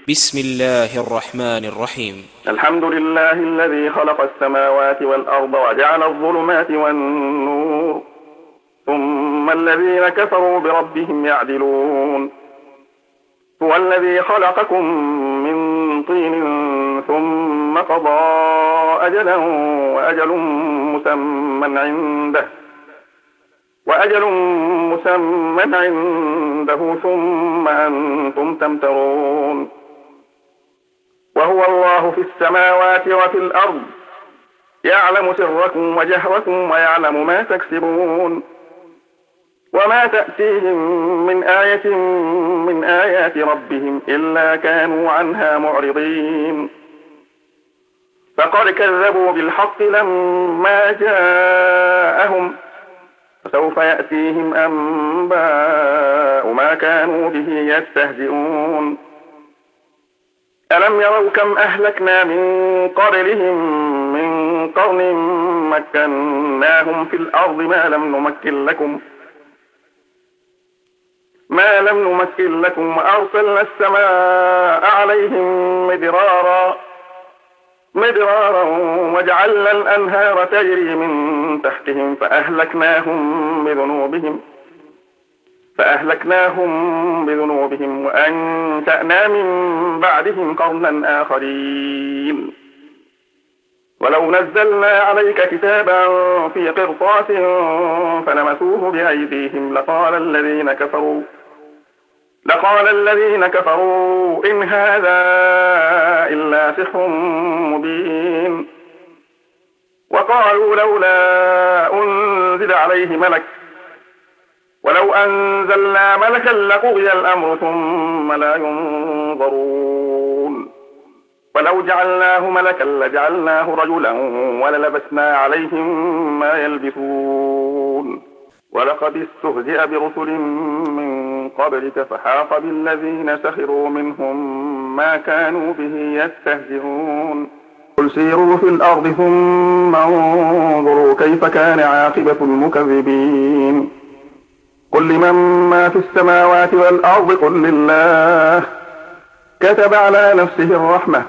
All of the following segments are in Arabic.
بسم الله الرحمن الرحيم. الحمد لله الذي خلق السماوات والأرض وجعل الظلمات والنور ثم الذين كفروا بربهم يعدلون. هو الذي خلقكم من طين ثم قضى أجلا وأجل مسمى عنده ثم أنتم تمترون. وهو الله في السماوات وفي الأرض يعلم سركم وجهركم ويعلم ما تكسبون. وما تأتيهم من آية من آيات ربهم إلا كانوا عنها معرضين. فقد كذبوا بالحق لما جاءهم فسوف يأتيهم أنباء ما كانوا به يستهزئون. ألم يروا كم أهلكنا من قبلهم من قرن مكناهم في الأرض ما لم نمكن لكم وأرسلنا السماء عليهم مدرارا وجعلنا الأنهار تجري من تحتهم فأهلكناهم بذنوبهم وأنشأنا من بعدهم قرنا آخرين. ولو نزلنا عليك كتابا في قرطاس فلمسوه بأيديهم لقال الذين كفروا إن هذا إلا سحر مبين. وقالوا لولا أنزل عليه ملك ولو أنزلنا ملكا لقضي الأمر ثم لا ينظرون. ولو جعلناه ملكا لجعلناه رجلا وللبسنا عليهم ما يلبسون. ولقد استهزئ برسل من قبلك فحاق بالذين سخروا منهم ما كانوا به يستهزئون. قل سيروا في الأرض ثم انظروا كيف كان عاقبة المكذبين. قل لمن ما في السماوات والأرض قل لله كتب على نفسه الرحمة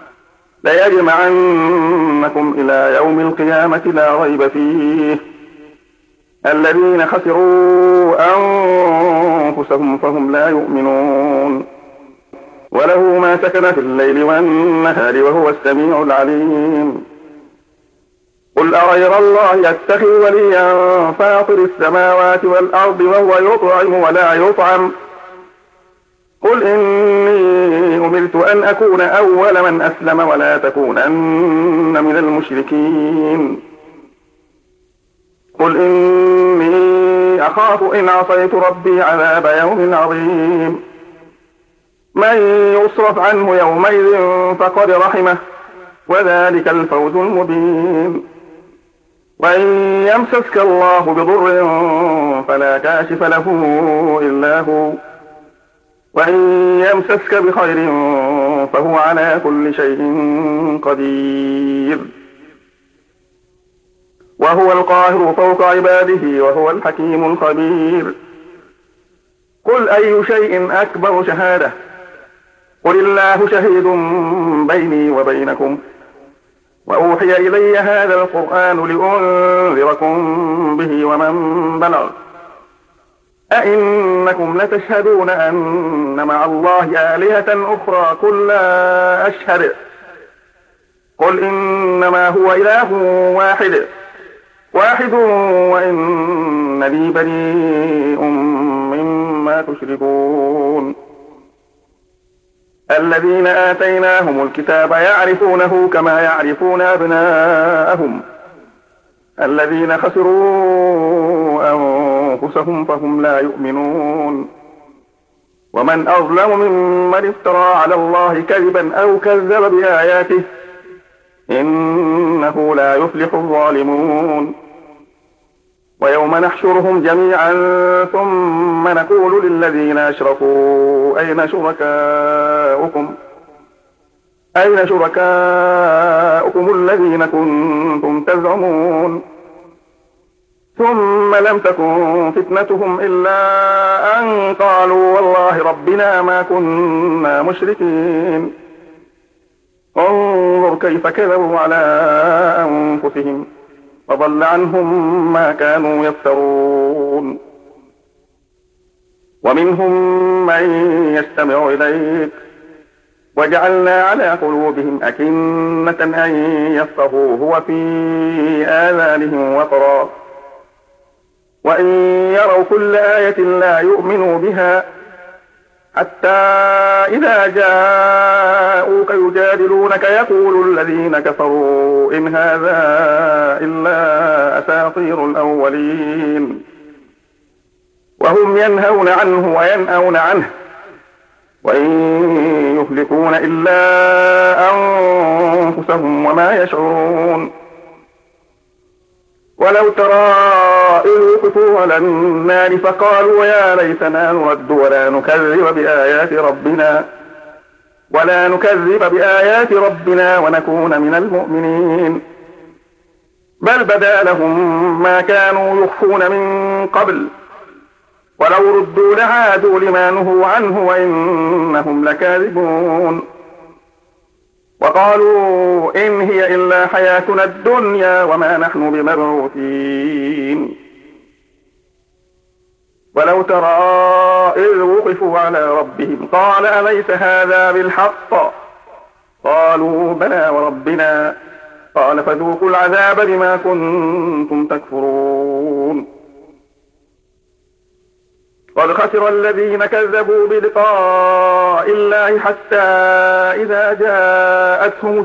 ليجمعنكم إلى يوم القيامة لا ريب فيه. الذين خسروا أنفسهم فهم لا يؤمنون. وله ما سكن في الليل والنهار وهو السميع العليم. قل أغير الله يتخذ وليا فاطر السماوات والأرض وهو يطعم ولا يطعم. قل إني أمرت أن أكون أول من أسلم ولا تكونن من المشركين. قل إني أخاف إن عصيت ربي عذاب يوم عظيم. من يصرف عنه يومئذ فقد رحمه وذلك الفوز المبين. وإن يمسسك الله بضر فلا كاشف له إلا هو وإن يمسسك بخير فهو على كل شيء قدير. وهو القاهر فوق عباده وهو الحكيم الخبير. قل أي شيء أكبر شهادة قل الله شهيد بيني وبينكم وأوحي إلي هذا القرآن لأنذركم به ومن بلغ. أئنكم لتشهدون أن مع الله آلهة أخرى قل لا أشهد قل إنما هو إله واحد وإنني بريء مما تشركون. الذين آتيناهم الكتاب يعرفونه كما يعرفون أبناءهم الذين خسروا أنفسهم فهم لا يؤمنون. ومن أظلم ممن افترى على الله كذبا أو كذب بآياته إنه لا يفلح الظالمون. ويوم نحشرهم جميعا ثم نقول للذين أشركوا أين شركاؤكم الذين كنتم تزعمون ثم لم تكن فتنتهم إلا أن قالوا والله ربنا ما كنا مشركين. انظر كيف كذبوا على أنفسهم وضل عنهم ما كانوا يفترون. ومنهم من يستمع إليك وجعلنا على قلوبهم أكنة أن يفقهوه وفي آذانهم وقرا وإن يروا كل آية لا يؤمنوا بها حتى إذا جاءوك يجادلونك يقول الذين كفروا إن هذا إلا أساطير الأولين وهم ينهون عنه وينأون عنه وإن يهلكون إلا أنفسهم وما يشعرون. ولو ترى إذ وقفوا على النار فقالوا يا ليتنا نرد ولا نكذب بآيات ربنا ونكون من المؤمنين. بل بدا لهم ما كانوا يخفون من قبل ولو ردوا لعادوا لما نهوا عنه وإنهم لكاذبون. وقالوا إن هي إلا حياتنا الدنيا وما نحن بمبعوثين. ولو ترى إذ وقفوا على ربهم قال أليس هذا بالحق؟ قالوا بلى وربنا. قال فذوقوا العذاب بما كنتم تكفرون. قد خسر الذين كذبوا بلقاء الله حتى إذا جاءتهم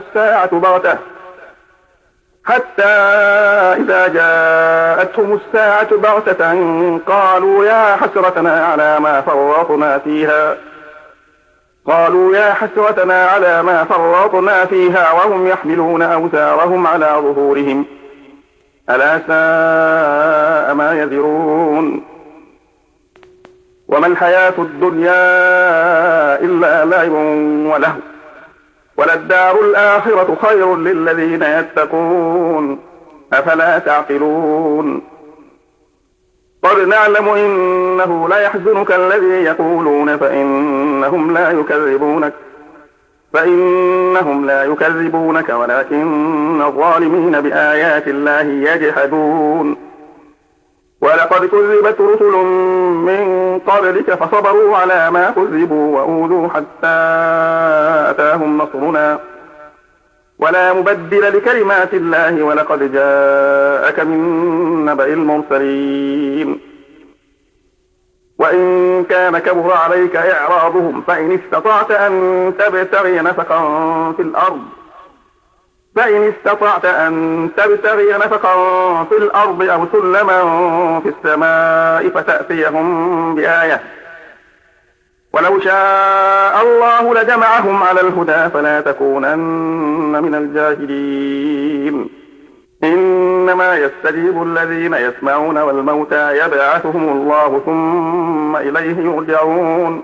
الساعة بغتة قالوا يا حسرتنا على ما فرطنا فيها وهم يحملون أوزارهم على ظهورهم ألا ساء ما يزرون. وما الحياة الدنيا إلا لعب ولهو وللدار الآخرة خير للذين يتقون أفلا تعقلون. قد نعلم إنه ليحزنك الذي يقولون فإنهم لا يكذبونك ولكن الظالمين بآيات الله يجحدون. ولقد كذبت رسل من قبلك فصبروا على ما كذبوا وأوذوا حتى أتاهم نصرنا ولا مبدل لكلمات الله ولقد جاءك من نبأ المرسلين. وإن كان كبر عليك إعراضهم فإن استطعت أن تبتغي نفقا في الأرض أو سلما في السماء فتأتيهم بآية ولو شاء الله لجمعهم على الهدى فلا تكونن من الجاهلين. إنما يستجيب الذين يسمعون والموتى يبعثهم الله ثم إليه يرجعون.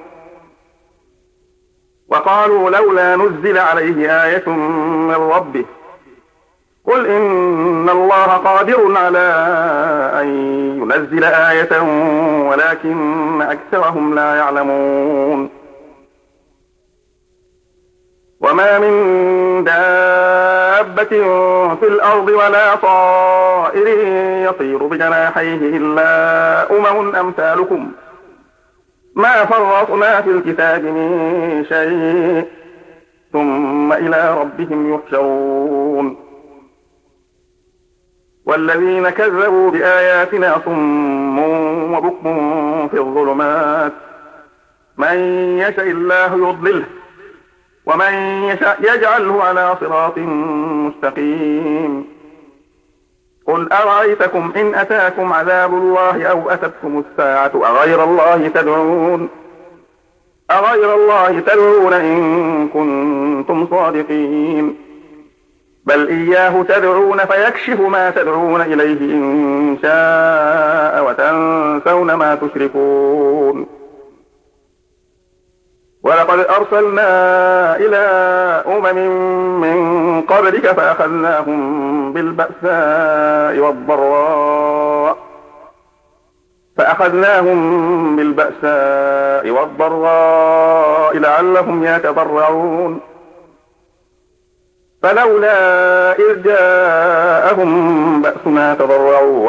وقالوا لولا نزل عليه آية من ربه قل إن الله قادر على أن ينزل آية ولكن أكثرهم لا يعلمون. وما من دابة في الأرض ولا طائر يطير بجناحيه إلا أمثالكم ما فرطنا في الكتاب من شيء ثم إلى ربهم يحشرون. والذين كذبوا بآياتنا صم وبكم في الظلمات من يشاء الله يضلله ومن يشاء يجعله على صراط مستقيم. قل أرأيتكم إن أتاكم عذاب الله أو أتتكم الساعة أغير الله تدعون إن كنتم صادقين. بل إياه تدعون فيكشف ما تدعون إليه إن شاء وتنسون ما تشركون. ولقد أرسلنا إلى من قبلك فأخذناهم بالبأساء والضراء فأخذناهم بالبأساء والضراء لعلهم يتضرعون فلولا إذ جاءهم بأسنا تضرعوا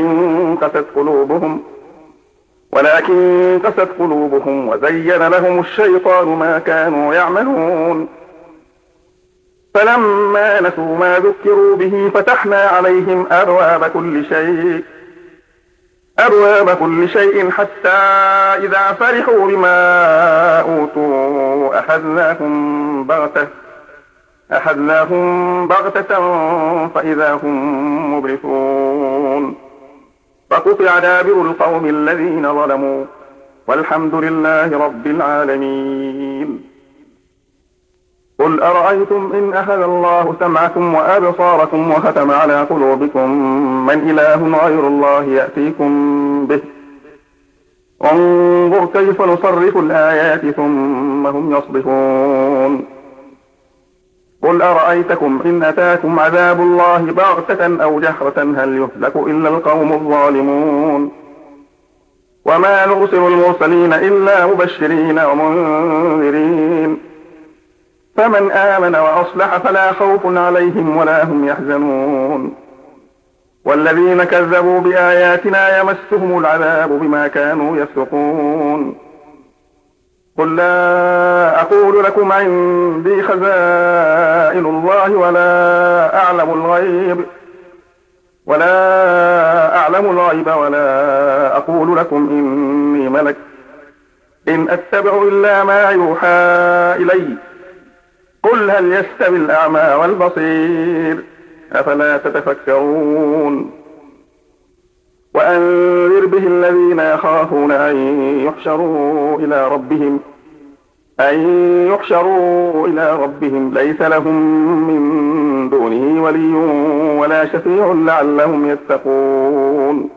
ولكن قست قلوبهم وزين لهم الشيطان ما كانوا يعملون فلما نسوا ما ذكروا به فتحنا عليهم أبواب كل شيء حتى إذا فرحوا بما أوتوا أخذناهم بغتة فإذا هم مبلسون فقطع دابر القوم الذين ظلموا والحمد لله رب العالمين قل أرأيتم إن أخذ الله سمعكم وأبصاركم وختم على قلوبكم من إله غير الله يأتيكم به انظر كيف نصرف الآيات ثم هم يصدفون قل أرأيتكم إن أتاكم عذاب الله بغتة أو جهرة هل يهلك إلا القوم الظالمون وما نرسل المرسلين إلا مبشرين ومنذرين فمن آمن وأصلح فلا خوف عليهم ولا هم يحزنون والذين كذبوا بآياتنا يمسهم العذاب بما كانوا يفسقون قل لا أقول لكم عندي خزائن الله ولا أعلم الغيب ولا أقول لكم إني ملك إن أتبع إلا ما يوحى إلي قل هل يستوي الأعمى والبصير أفلا تتفكرون وأنذر به الذين يخافون أن يحشروا إلى ربهم ليس لهم من دونه ولي ولا شفيع لعلهم يتقون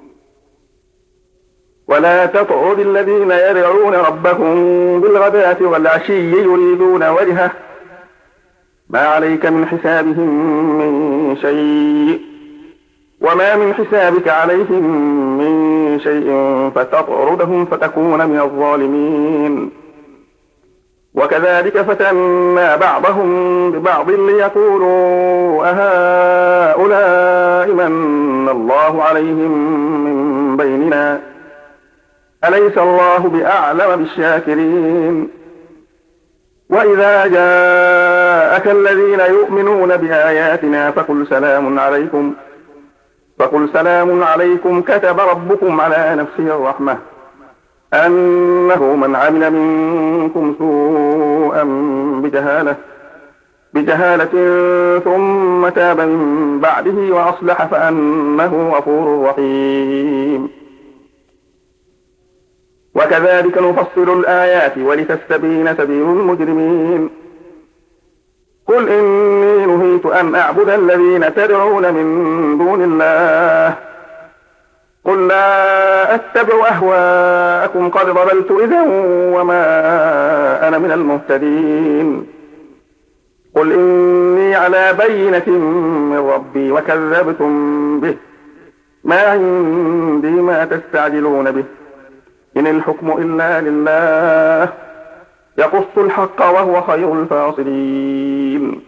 ولا تطعد الذين يدعون ربهم بالغداة والعشي يريدون وجهه ما عليك من حسابهم من شيء وما من حسابك عليهم من شيء فتطردهم فتكون من الظالمين وكذلك فتنا بعضهم ببعض ليقولوا أهؤلاء من الله عليهم من بيننا أليس الله بأعلم بالشاكرين وإذا جاءك الذين يؤمنون بآياتنا فقل سلام عليكم كتب ربكم على نفسه الرحمة أنه من عمل منكم سوءا بجهالة ثم تاب من بعده وأصلح فأنه غفور رحيم وكذلك نفصل الآيات ولتستبين سبيل المجرمين قل إني نهيت أن أعبد الذين تدعون من دون الله قل لا أتبع أهواءكم قد ضللت إذا وما أنا من المهتدين قل إني على بينة من ربي وكذبتم به ما عندي ما تستعجلون به إن الحكم إلا لله يقص الحق وهو خير الفاصلين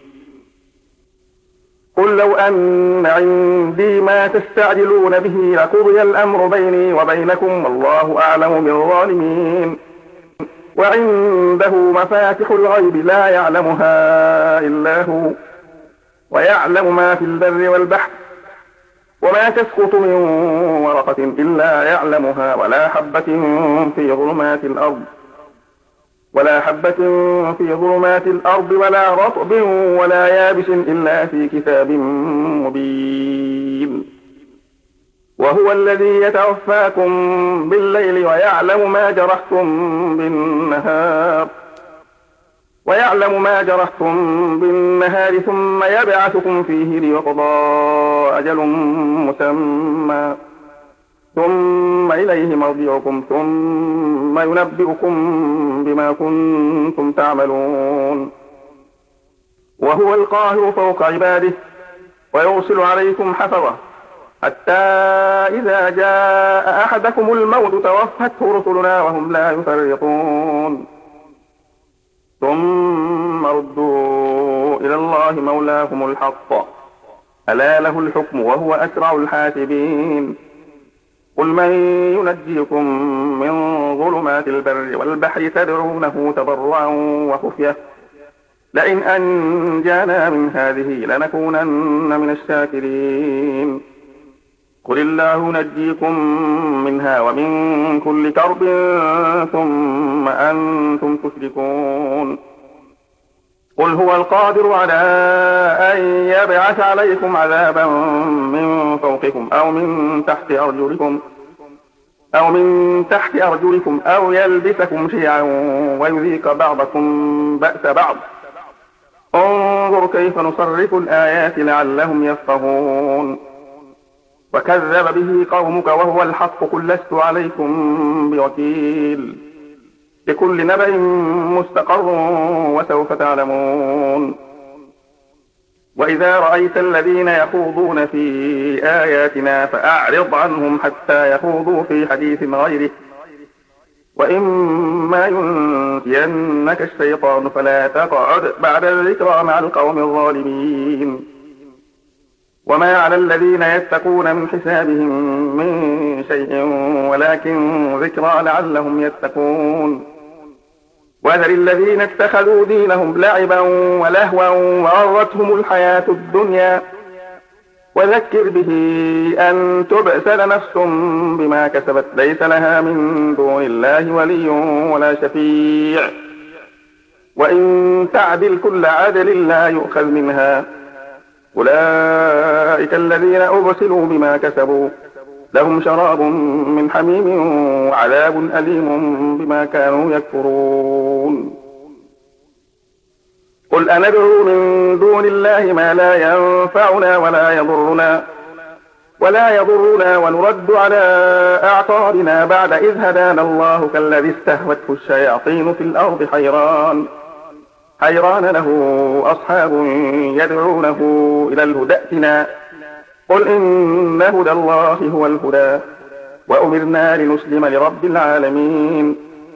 قل لو أن عندي ما تستعجلون به لقضي الأمر بيني وبينكم والله أعلم بالظالمين وعنده مفاتح الغيب لا يعلمها إلا هو ويعلم ما في البر والبحر وما تسقط من ورقة إلا يعلمها ولا حبة في ظلمات الأرض ولا رطب ولا يابس إلا في كتاب مبين وهو الذي يتوفاكم بالليل ويعلم ما جرحتم بالنهار ثم يبعثكم فيه ليقضى أجل مسمى ثم إليه مرجعكم ثم ينبئكم بما كنتم تعملون وهو القاهر فوق عباده ويرسل عليكم حفظة حتى إذا جاء أحدكم الموت توفته رسلنا وهم لا يفرطون ثم ردوا إلى الله مولاهم الحق ألا له الحكم وهو أسرع الحاسبين قل من ينجيكم من ظلمات البر والبحر تدعونه تضرعا وخفية لئن أنجانا من هذه لنكونن من الشاكرين قل الله ينجيكم منها ومن كل كرب ثم أنتم تشركون قل هو القادر على أن يبعث عليكم عذابا من فوقكم أو من تحت أرجلكم أو يلبسكم شيعا ويذيق بعضكم بأس بعض انظر كيف نصرف الآيات لعلهم يفقهون وكذب به قومك وهو الحق قل لست عليكم بوكيل لكل نبأ مستقر وسوف تعلمون وإذا رأيت الذين يخوضون في آياتنا فأعرض عنهم حتى يخوضوا في حديث غيره وإما ينسينك الشيطان فلا تقعد بعد الذكرى مع القوم الظالمين وما على الذين يتقون من حسابهم من شيء ولكن ذكرى لعلهم يتقون وذر الذين اتخذوا دينهم لعبا ولهوا وغرتهم الحياة الدنيا وذكر به أن تبسل نفس بما كسبت ليس لها من دون الله ولي ولا شفيع وإن تعدل كل عدل لا يؤخذ منها أولئك الذين أبسلوا بما كسبوا لهم شراب من حميم وعذاب أليم بما كانوا يكفرون قل أندعو من دون الله ما لا ينفعنا ولا يضرنا ونرد على أعقابنا بعد إذ هدانا الله كالذي استهوته الشياطين في الأرض حيران له أصحاب يدعونه إلى الهدى ائتنا قل إن هدى الله هو الهدى وأمرنا لنسلم لرب العالمين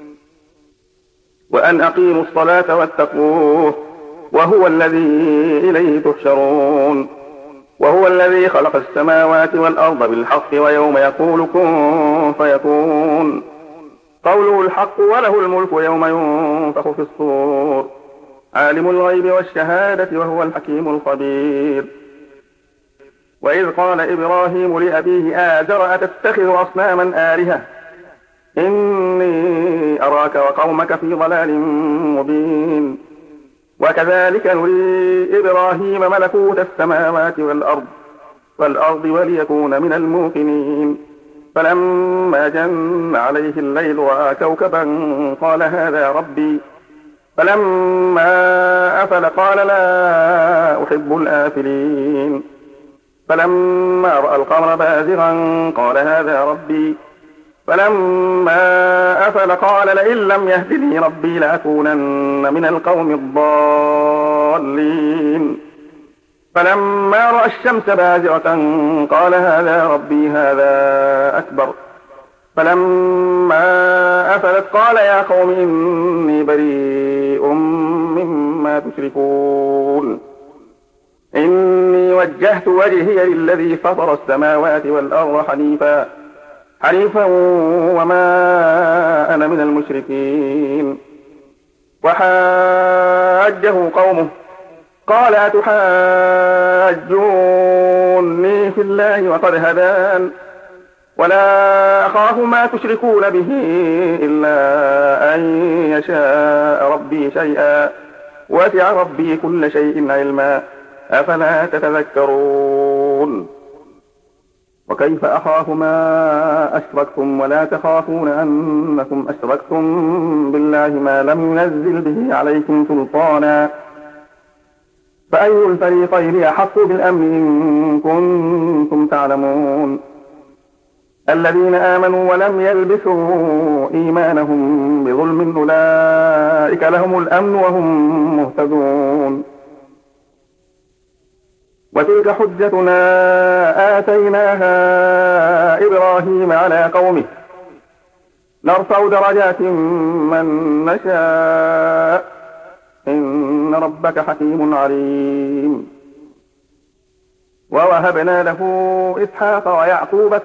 وأن أقيموا الصلاة واتقوه وهو الذي إليه تحشرون وهو الذي خلق السماوات والأرض بالحق ويوم يقول كن فيكون قوله الحق وله الملك يوم ينفخ في الصور عالم الغيب والشهادة وهو الحكيم الخبير وإذ قال إبراهيم لأبيه آزر أتتخذ أصناما آلهة إني أراك وقومك في ضلال مبين وكذلك نري إبراهيم ملكوت السماوات والأرض وليكون من الموقنين فلما جن عليه الليل رأى كوكبا قال هذا ربي فلما أفل قال لا أحب الآفلين فلما رأى القمر بازغا قال هذا ربي فلما أفل قال لئن لم يهدني ربي لأكونن من القوم الضالين فلما رأى الشمس بازغة قال هذا ربي هذا أكبر فلما أفلت قال يا قوم إني بريء مما تشركون إني وجهت وجهي للذي فطر السماوات والأرض حنيفا وما أنا من المشركين وحاجه قومه قال أتحاجوني في الله وقد هدان ولا أخاف ما تشركون به إلا أن يشاء ربي شيئا وسع ربي كل شيء علما أفلا تتذكرون وكيف أخاف ما أشركتم ولا تخافون أنكم أشركتم بالله ما لم ينزل به عليكم سلطانا فأي الفريقين أحق بالأمن إن كنتم تعلمون الذين آمنوا ولم يلبسوا إيمانهم بظلم أولئك لهم الأمن وهم مهتدون وتلك حجتنا آتيناها إبراهيم على قومه نرفع درجات من نشاء إن ربك حكيم عليم. ووهبنا له إسحاق ويعقوب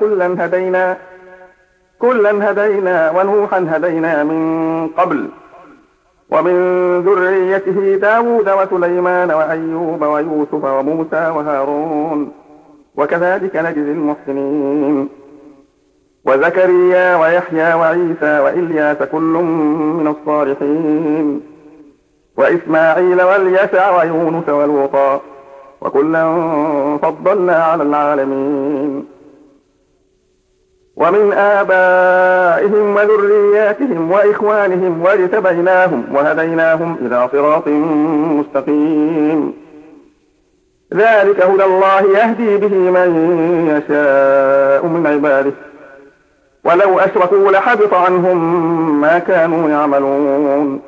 كلا هدينا ونوحا هدينا من قبل ومن ذريته داود وسليمان وأيوب ويوسف وموسى وهارون وكذلك نجزي المحسنين. وزكريا ويحيى وعيسى وإلياس كل من الصالحين وإسماعيل واليسع ويونس ولوطا وكلا فضلنا على العالمين. ومن آبائهم وذرياتهم وإخوانهم واجتبيناهم وهديناهم إلى صراط مستقيم. ذلك هدى الله يهدي به من يشاء من عباده ولو أشركوا لحبط عنهم ما كانوا يعملون.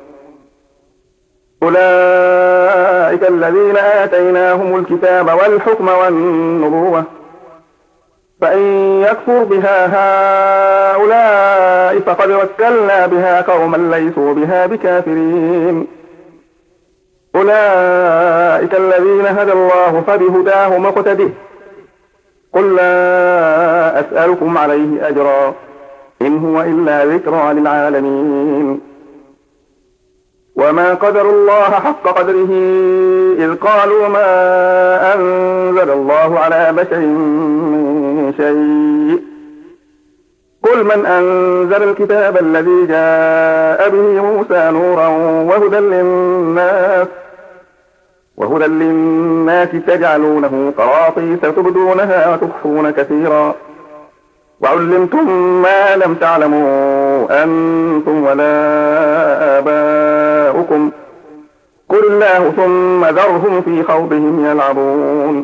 أولئك الذين آتيناهم الكتاب والحكم والنبوة فإن يكفر بها هؤلاء فقد وكلنا بها قوما ليسوا بها بكافرين. أولئك الذين هدى الله فبهداه مقتده قل لا أسألكم عليه أجرا إن هو إلا ذكرى للعالمين. وما قدر الله حق قدره إذ قالوا ما أنزل الله على بشر من شيء قل من أنزل الكتاب الذي جاء به موسى نورا وهدى للناس تجعلونه قراطيس تبدونها وتخفون كثيرا وعلمتم ما لم تعلموا أنتم ولا آباؤكم قل الله ثم ذرهم في خوضهم يلعبون.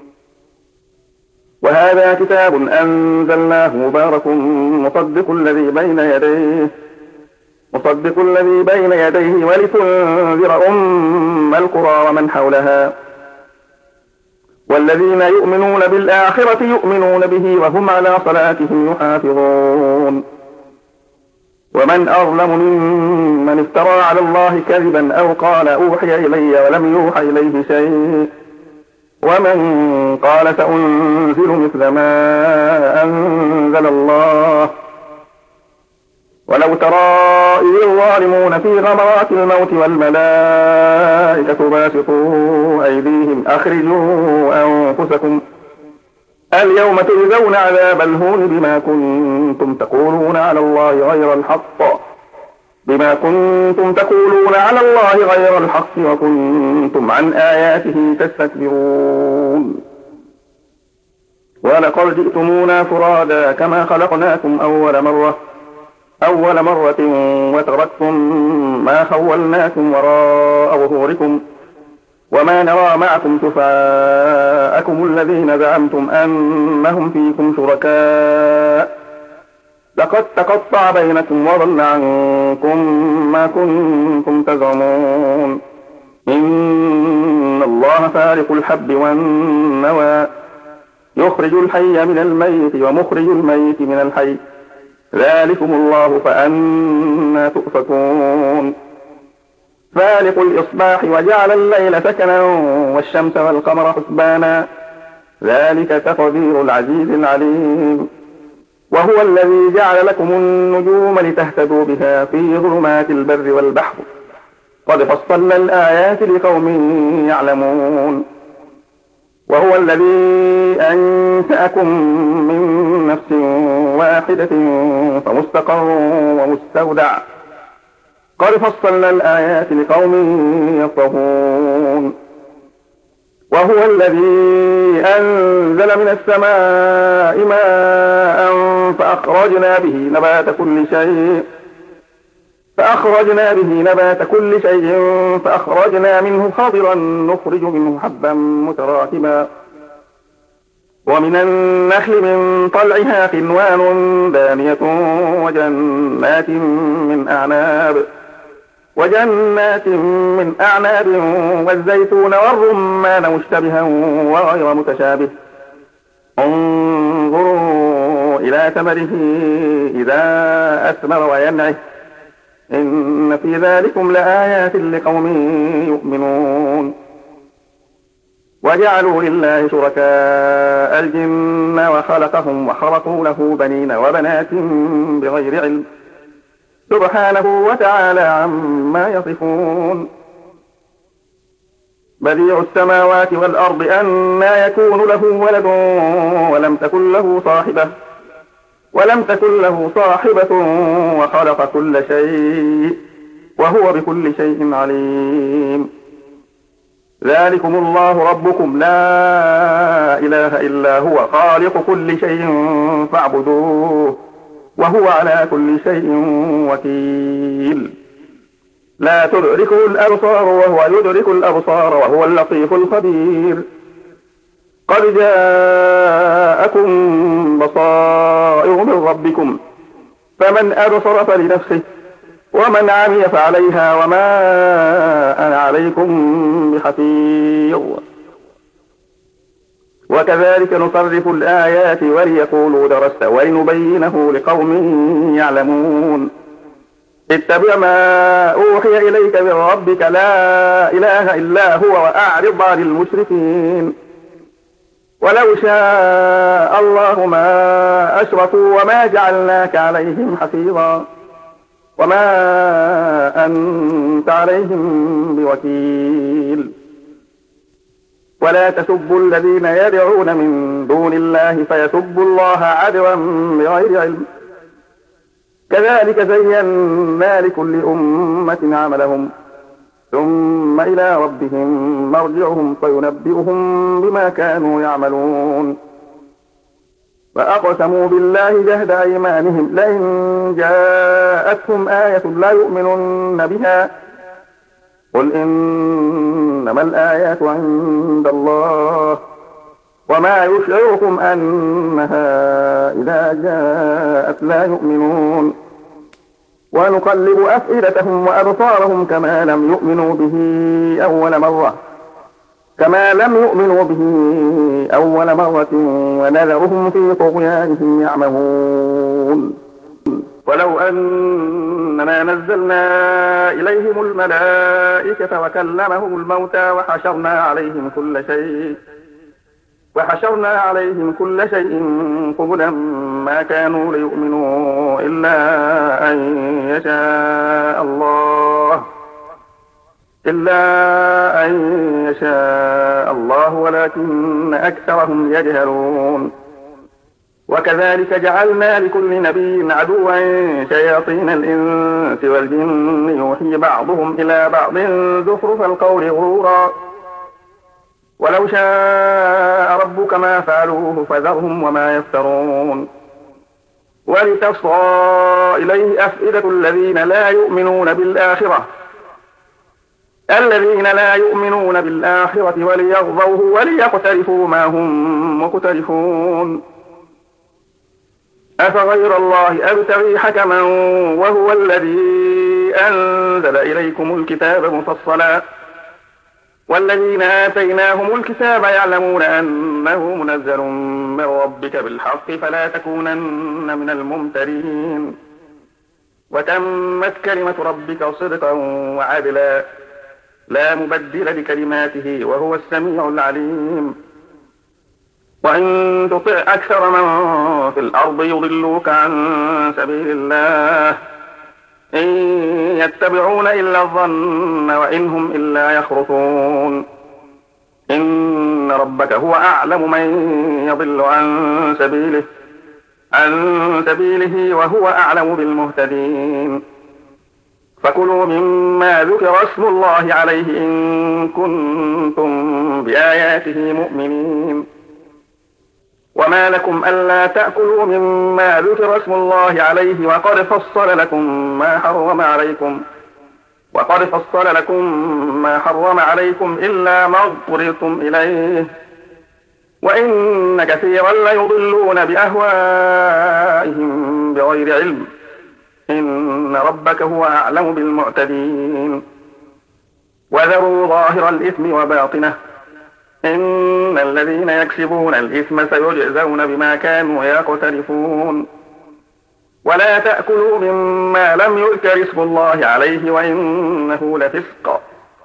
وهذا كتاب أنزلناه مبارك مصدق الذي بين يديه ولتنذر أم القرى ومن حولها والذين يؤمنون بالآخرة يؤمنون به وهم على صلاتهم يحافظون. ومن أظلم ممن افترى على الله كذبا أو قال أوحي إلي ولم يوحى إليه شيء ومن قال سأنزل مثل ما أنزل الله. ولو ترى إذ الظالمون في غمرات الموت والملائكة باسطوا أيديهم أخرجوا أنفسكم اليوم تجزون عذاب الهون بما كنتم تقولون على الله غير الحق وكنتم عن آياته تستكبرون. ولقد جئتمونا فرادا كما خلقناكم أول مرة وتركتم ما خولناكم وراء ظهوركم وما نرى معكم شفعاءكم الذين زعمتم أنهم فيكم شركاء لقد تقطع بينكم وضل عنكم ما كنتم تزعمون. إن الله فارق الحب والنوى يخرج الحي من الميت ومخرج الميت من الحي ذلكم الله فأنى تؤفكون. فالق الإصباح وجعل الليل سكنا والشمس والقمر حسبانا ذلك تقدير العزيز العليم. وهو الذي جعل لكم النجوم لتهتدوا بها في ظلمات البر والبحر قد فصلنا الآيات لقوم يعلمون. وهو الذي أنشأكم من نفس واحدة فمستقر ومستودع قد فصلنا الآيات لقوم يفقهون. وهو الذي أنزل من السماء ماء فأخرجنا به نبات كل شيء فأخرجنا منه خضرا نخرج منه حبا متراكبا ومن النخل من طلعها قنوان دانية وجنات من أعناب وجنات من أعناب والزيتون والرمان مشتبها وغير متشابه انظروا إلى ثمره إذا أثمر وينعه إن في ذلكم لآيات لقوم يؤمنون وجعلوا لله شركاء الجن وخلقهم وخرقوا له بنين وبنات بغير علم سبحانه وتعالى عما يصفون بديع السماوات والأرض أنى يكون له ولد ولم تكن له صاحبة وخلق كل شيء وهو بكل شيء عليم ذلكم الله ربكم لا إله إلا هو خالق كل شيء فاعبدوه وهو على كل شيء وكيل لا تدركه الأبصار وهو يدرك الأبصار وهو اللطيف الخبير قد جاءكم بصائر من ربكم فمن أبصر فلنفسه ومن عمي فعليها وما أنا عليكم بحفيظ وكذلك نصرف الآيات وليقولوا درست ولنبينه لقوم يعلمون اتبع ما أوحي إليك من ربك لا إله إلا هو وأعرض عن المشركين ولو شاء الله ما أشركوا وما جعلناك عليهم حفيظا وما أنت عليهم بوكيل ولا تسبوا الذين يدعون من دون الله فيسبوا الله عدوا بغير علم كذلك زينا لكل أمة عملهم ثم إلى ربهم مرجعهم فينبئهم بما كانوا يعملون فأقسموا بالله جهد أيمانهم لئن جاءتهم آية لا يؤمنن بها قل إنما الآيات عند الله وما يشعركم أنها إذا جاءت لا يؤمنون ونقلب أفئدتهم وأبصارهم كما لم يؤمنوا به أول مرة ونذرهم في طغيانهم يعمهون ولو أننا نزلنا إليهم الملائكة وكلمهم الموتى وحشرنا عليهم كل شيء قبلا ما كانوا ليؤمنوا إلا أن يشاء الله ولكن أكثرهم يجهلون وكذلك جعلنا لكل نبي عدوا شياطين الإنس والجن يوحي بعضهم إلى بعض زخرف القول غرورا ولو شاء ربك ما فعلوه فذرهم وما يفترون ولتصغى إليه أفئدة الذين لا يؤمنون بالآخرة وليغضوه وليقترفوا ما هم مقترفون أفغير الله أبتغي حكما وهو الذي أنزل إليكم الكتاب مفصلا والذين آتيناهم الكتاب يعلمون أنه منزل من ربك بالحق فلا تكونن من الممترين وتمت كلمة ربك صدقا وعدلا لا مبدل لكلماته وهو السميع العليم وإن تطع أكثر من في الأرض يضلوك عن سبيل الله إن يتبعون إلا الظن وإن هم إلا يخرصون إن ربك هو أعلم من يضل عن سبيله وهو أعلم بالمهتدين فكلوا مما ذكر اسم الله عليه إن كنتم بآياته مؤمنين وما لكم ألا تأكلوا مما ذكر اسم الله عليه وقد فصل لكم ما حرم عليكم إلا ما اضطررتم إليه وإن كثيرا ليضلون بأهوائهم بغير علم إن ربك هو أعلم بالمعتدين وذروا ظاهر الإثم وباطنه إن الذين يكسبون الإثم سيجزون بما كانوا يقترفون ولا تأكلوا مما لم يذكر اسم الله عليه وإنه لفسق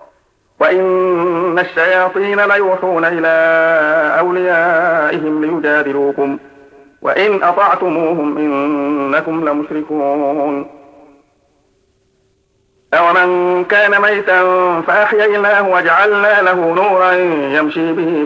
وإن الشياطين ليوحون إلى أوليائهم ليجادلوكم وإن أطعتموهم إنكم لمشركون أومن كان ميتا فأحييناه وجعلنا له نورا يمشي به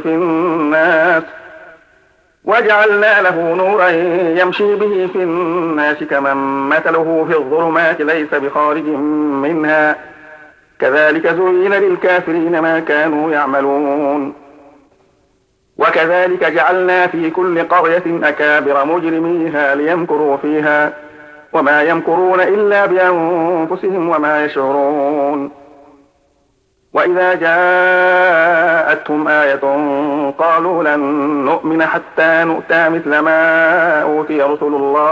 في الناس كمن مثله في الظلمات ليس بخارج منها كذلك زين للكافرين ما كانوا يعملون وكذلك جعلنا في كل قرية أكابر مجرميها ليمكروا فيها وما يمكرون إلا بأنفسهم وما يشعرون وإذا جاءتهم آية قالوا لن نؤمن حتى نؤتى مثل ما أوتي رسل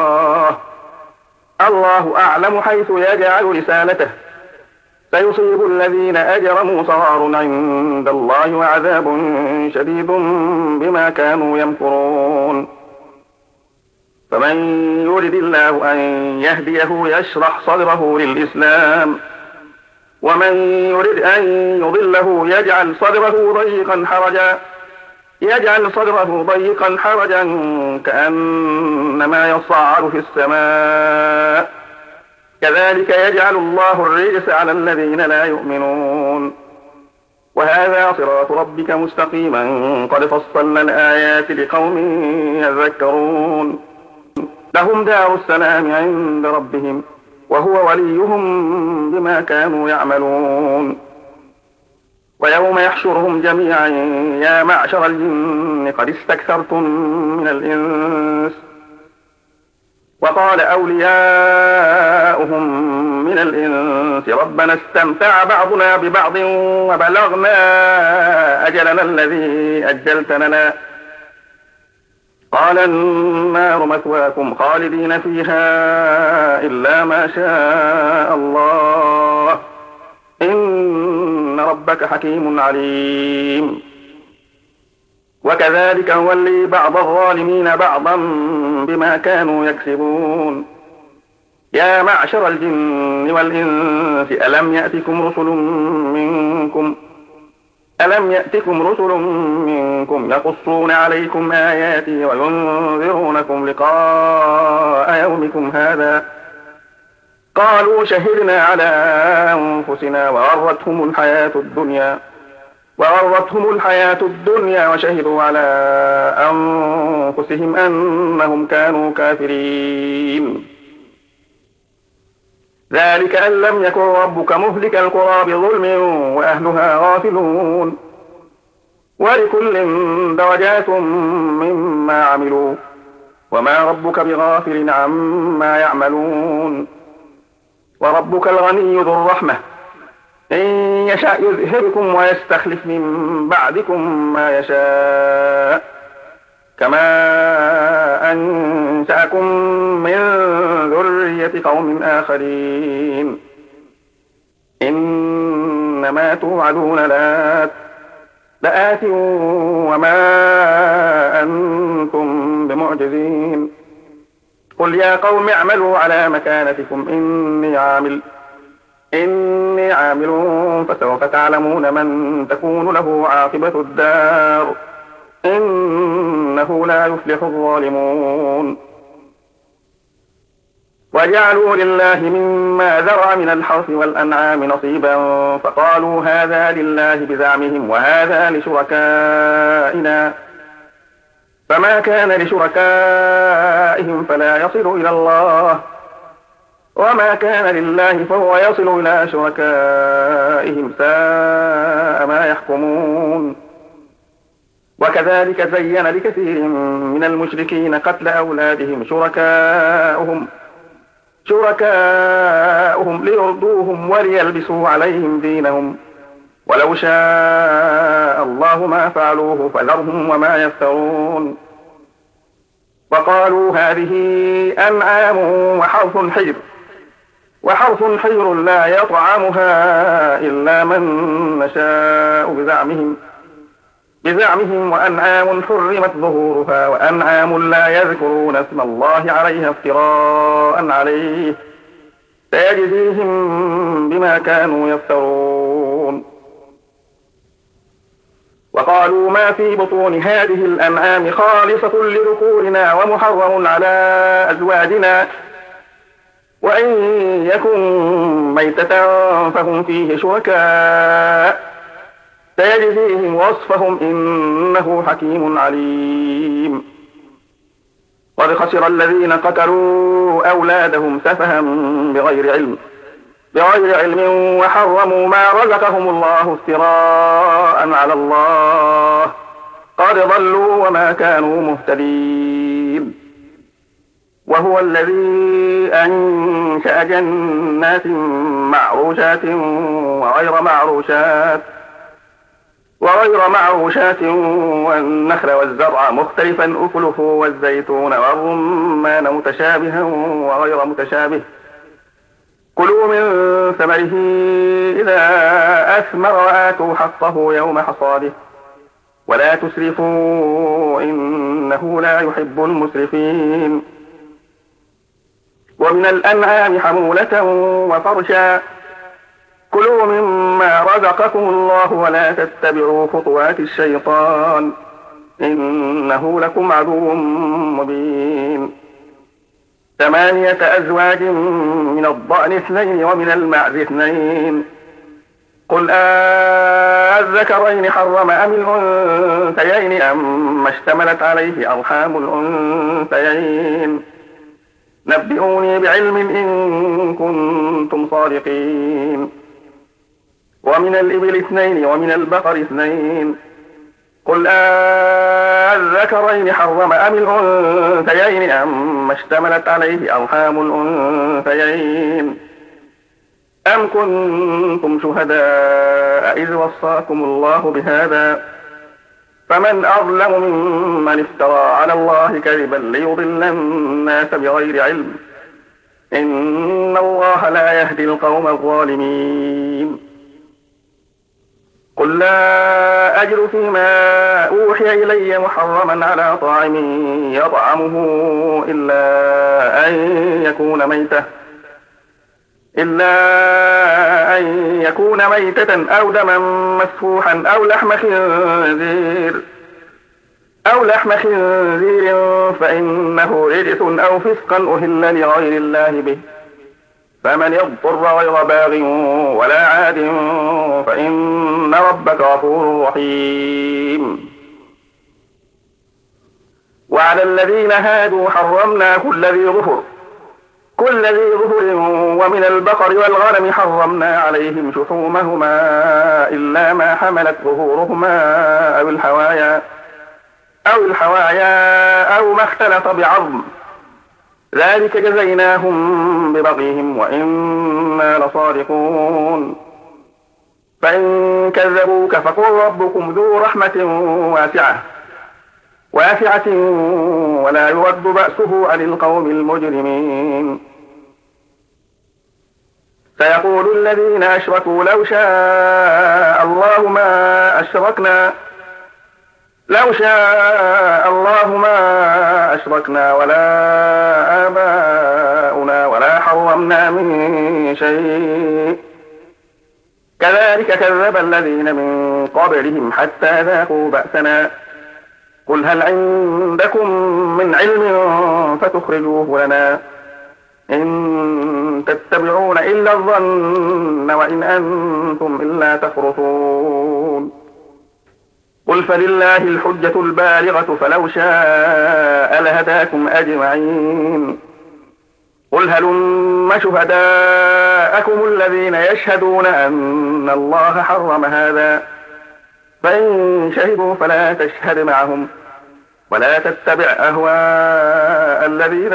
الله أعلم حيث يجعل رسالته سيصيب الذين أجرموا صغار عند الله وعذاب شديد بما كانوا يمكرون فمن يرد الله أن يهديه يشرح صدره للإسلام ومن يرد أن يضله يجعل صدره ضيقا حرجا كأنما يصعد في السماء كذلك يجعل الله الرجس على الذين لا يؤمنون وهذا صراط ربك مستقيما قد فصلنا الآيات لقوم يذكرون لهم دار السلام عند ربهم وهو وليهم بما كانوا يعملون ويوم يحشرهم جميعا يا معشر الجن قد استكثرتم من الإنس وقال أولياؤهم من الإنس ربنا استمتع بعضنا ببعض وبلغنا أجلنا الذي أجلت لنا قال النار مثواكم خالدين فيها إلا ما شاء الله إن ربك حكيم عليم وكذلك نولي بعض الظالمين بعضا بما كانوا يكسبون يا معشر الجن والإنس ألم يأتكم رسل منكم يقصون عليكم آياتي وينذرونكم لقاء يومكم هذا قالوا شهدنا على أنفسنا وغرتهم الحياة الدنيا وشهدوا على أنفسهم أنهم كانوا كافرين ذلك أن لم يكن ربك مهلك القرى بظلم وأهلها غافلون ولكل درجات مما عملوا وما ربك بغافل عما يعملون وربك الغني ذو الرحمة إن يشاء يذهبكم ويستخلف من بعدكم ما يشاء كما أنشأكم من ذرية قوم آخرين إنما توعدون لآت وما أنتم بمعجزين قل يا قوم اعملوا على مكانتكم إني عامل فسوف تعلمون من تكون له عاقبة الدار إنه لا يفلح الظالمون وجعلوا لله مما ذرأ من الحرث والأنعام نصيبا فقالوا هذا لله بزعمهم وهذا لشركائنا فما كان لشركائهم فلا يصل إلى الله وما كان لله فهو يصل إلى شركائهم ساء ما يحكمون وكذلك زين لكثير من المشركين قتل أولادهم شركاؤهم ليرضوهم وليلبسوا عليهم دينهم ولو شاء الله ما فعلوه فذرهم وما يفترون وقالوا هذه أنعام وحرث حجر وحرث حجر لا يطعمها إلا من نشاء بزعمهم وأنعام حرمت ظهورها وأنعام لا يذكرون اسم الله عليها افتراء عليه سيجزيهم بما كانوا يفترون. وقالوا ما في بطون هذه الأنعام خالصة لذكورنا ومحرم على أزواجنا وإن يكن ميتة فهم فيه شركاء سيجزيهم وصفهم إنه حكيم عليم. قد خسر الذين قتلوا أولادهم سفها بغير علم وحرموا ما رزقهم الله افتراء على الله قد ضلوا وما كانوا مهتدين. وهو الذي أنشأ جنات معروشات وغير معروشات والنخل والزرع مختلفا أكله والزيتون والرمان متشابها وغير متشابه كلوا من ثمره إذا أثمر وآتوا حقه يوم حصاده ولا تسرفوا إنه لا يحب المسرفين. ومن الأنعام حمولة وفرشا كلوا مما رزقكم الله ولا تتبعوا خطوات الشيطان إنه لكم عدو مبين. 8 أزواج من الضأن 2 ومن المعز 2 قل أذكرين حرم أم الأنثيين أم اشتملت عليه أرحام الأنثيين نبئوني بعلم إن كنتم صادقين. ومن الإبل 2 ومن البقر 2 قل أذكرين حرم أم الأنثيين أم اشتملت عليه أرحام الأنثيين أم كنتم شهداء إذ وصاكم الله بهذا فمن أظلم ممن افترى على الله كذبا ليضل الناس بغير علم إن الله لا يهدي القوم الظالمين. قل لا أجد فيما أوحي إلي محرما على طاعم يطعمه إلا أن يكون ميتة أو دما مسفوحا أو لحم خنزير فإنه رجس أو فسقا أهل لغير الله به فمن يضطر غير باغ ولا عاد فإن ربك غفور رحيم. وعلى الذين هادوا حرمنا كل ذي ظفر ومن البقر والغنم حرمنا عليهم شحومهما إلا ما حملت ظهورهما أو الحوايا أو ما اختلط بعظم ذلك جزيناهم ببغيهم وإنا لصادقون. فإن كذبوك فقل ربكم ذو رحمة واسعة ولا يرد بأسه عن القوم المجرمين. سيقول الذين أشركوا لو شاء الله ما أشركنا ولا آباؤنا ولا حرمنا من شيء كذلك كذب الذين من قبلهم حتى ذاقوا بأسنا قل هل عندكم من علم فتخرجوه لنا إن تتبعون إلا الظن وإن أنتم إلا تخرصون. قل فلله الحجة البالغة فلو شاء لهداكم أجمعين. قل هلم شهداءكم الذين يشهدون أن الله حرم هذا فإن شهدوا فلا تشهد معهم ولا تتبع أهواء الذين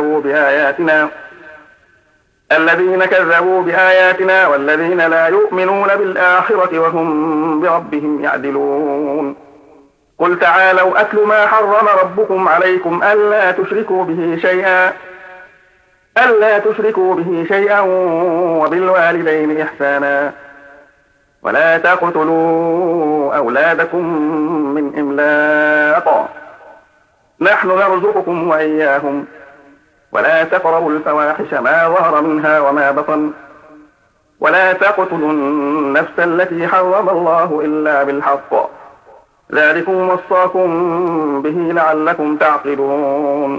كذبوا بآياتنا والذين لا يؤمنون بالآخرة وهم بربهم يعدلون. قل تعالوا أتل ما حرم ربكم عليكم ألا تشركوا به شيئا ألا تشركوا به شيئا وبالوالدين إحسانا ولا تقتلوا أولادكم من إملاق نحن نرزقكم وإياهم ولا تقربوا الفواحش ما ظهر منها وما بطن ولا تقتلوا النفس التي حرم الله إلا بالحق ذلكم وصاكم به لعلكم تعقلون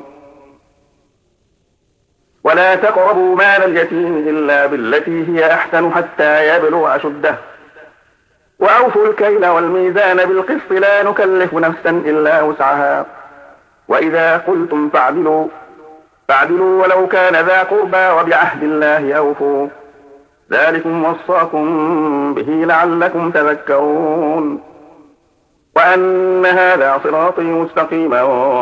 ولا تقربوا مال اليتيم إلا بالتي هي أحسن حتى يبلغ أشده وأوفوا الكيل والميزان بالقسط لا نكلف نفسا إلا وسعها وإذا قلتم فاعدلوا ولو كان ذا قربى وبعهد الله أوفوا ذلكم وصاكم به لعلكم تذكرون وأن هذا صراطي مستقيما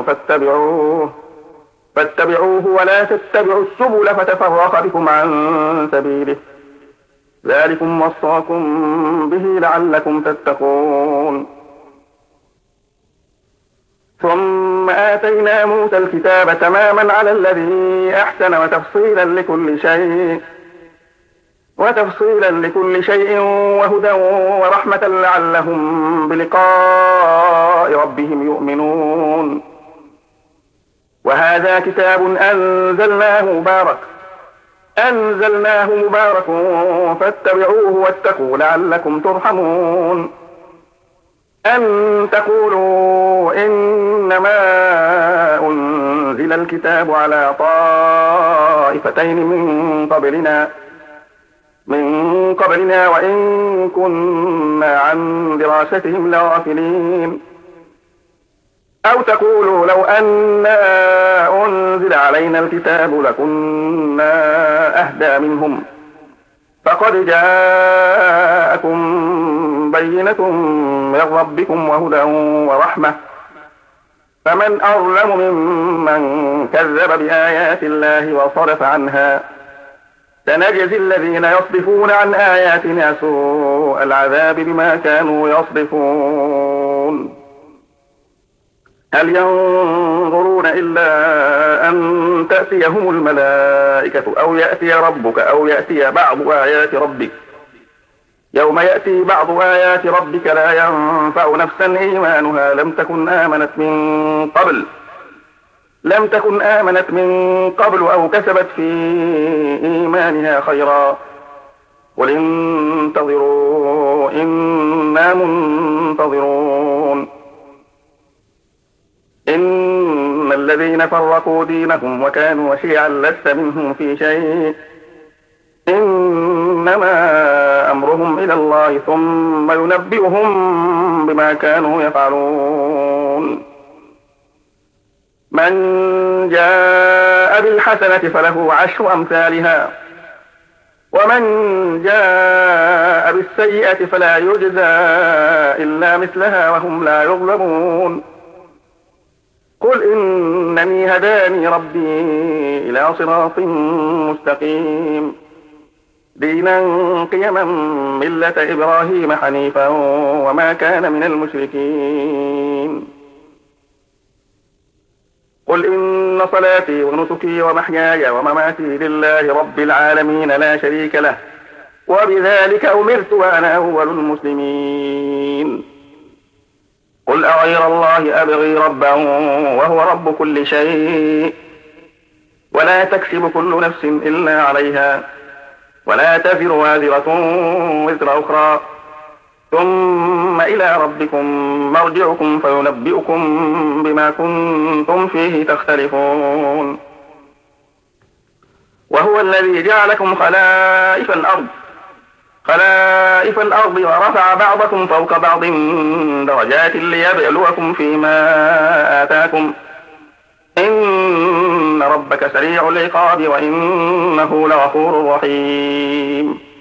فاتبعوه ولا تتبعوا السبل فتفرق بكم عن سبيله ذلكم وصاكم به لعلكم تتقون ثم آتينا موسى الكتاب تماما على الذي أحسن وتفصيلا لكل شيء وهدى ورحمة لعلهم بلقاء ربهم يؤمنون وهذا كتاب أنزلناه مبارك فاتبعوه واتقوا لعلكم ترحمون أن تقولوا إنما أنزل الكتاب على طائفتين من قبلنا وإن كنا عن دراستهم لغافلين أو تقولوا لو أنا أنزل علينا الكتاب لكنا أهدى منهم فقد جاءكم بينة من ربكم وهدى ورحمة فمن أظلم ممن كذب بآيات الله وصرف عنها سنجزي الذين يصدفون عن آياتنا سوء العذاب بما كانوا يصدفون هل ينظرون إلا أن تأتيهم الملائكة أو يأتي ربك أو يأتي بعض آيات ربك يوم يأتي بعض آيات ربك لا ينفع نفسا إيمانها لم تكن آمنت من قبل أو كسبت في إيمانها خيرا قل انتظروا إنا منتظرون إن الذين فرقوا دينهم وكانوا شيعا لست منهم في شيء إنما أمرهم إلى الله ثم ينبئهم بما كانوا يفعلون من جاء بالحسنة فله 10 أمثالها ومن جاء بالسيئة فلا يجزى إلا مثلها وهم لا يظلمون قل إنني هداني ربي إلى صراط مستقيم دينا قيما ملة إبراهيم حنيفا وما كان من المشركين قل إن صلاتي ونسكي ومحياي ومماتي لله رب العالمين لا شريك له وبذلك أمرت وأنا أول المسلمين قل أغير الله أبغي ربا وهو رب كل شيء ولا تكسب كل نفس إلا عليها ولا تزر وازرة وزر أخرى ثم إلى ربكم مرجعكم فينبئكم بما كنتم فيه تختلفون وهو الذي جعلكم خلائف الأرض ورفع بعضكم فوق بعض درجات ليبلوكم فيما آتاكم إن ربك سريع العقاب وإنه لغفور رحيم